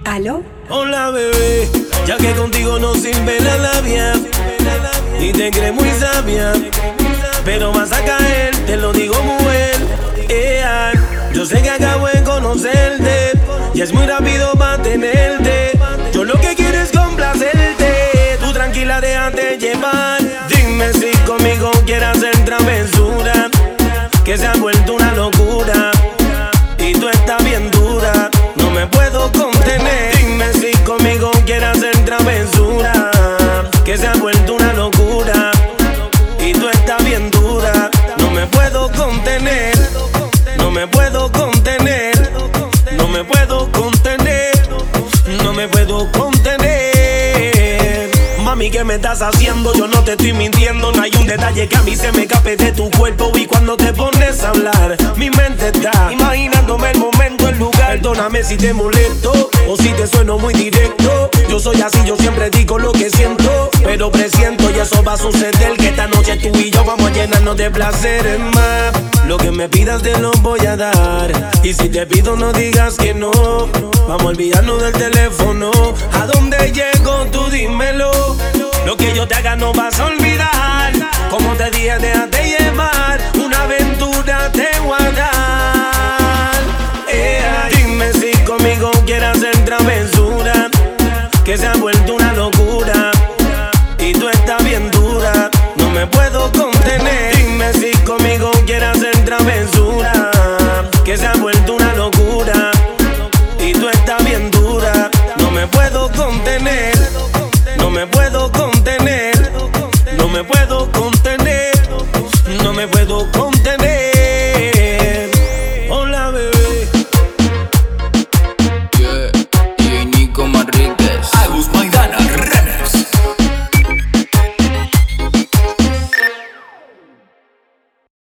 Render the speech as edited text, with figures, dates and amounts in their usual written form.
¿Aló? Hola bebé, ya que contigo no sirve la labia y te crees muy sabia, pero vas a caer, te lo digo mujer. Yo sé que acabo de conocerte y es muy rápido para tenerte. Yo lo que quiero es complacerte, tú tranquila déjate llevar. Dime si conmigo quieres hacer travesura, que se ha vuelto una locura y tú estás bien dura, no me puedo contener. Dime si conmigo quieres hacer travesura, que se ha vuelto una locura y tú estás bien dura, no me puedo contener. No me puedo contener, no me puedo contener, no me puedo contener. Mami, ¿qué me estás haciendo? Yo no te estoy mintiendo. No hay un detalle que a mí se me escape de tu cuerpo. Y cuando te pones a hablar, mi mente está imaginándome el momento, el lugar. Perdóname si te molesto o si te sueno muy directo. Yo soy así, yo siempre digo lo que siento, pero presiento y eso va a suceder, que esta noche tú y yo vamos a llenarnos de placeres más. Lo que me pidas te lo voy a dar, y si te pido no digas que no. Vamos a olvidarnos del teléfono. ¿A dónde llego? Tú dímelo. Lo que yo te haga no vas a olvidar. Como te dije, déjate llevar. Una aventura te voy a dar. Dime si conmigo quieres hacer travesura, que se ha vuelto una locura y tú estás bien dura, no me puedo contener. Dime si conmigo quieres hacer travesura, que se ha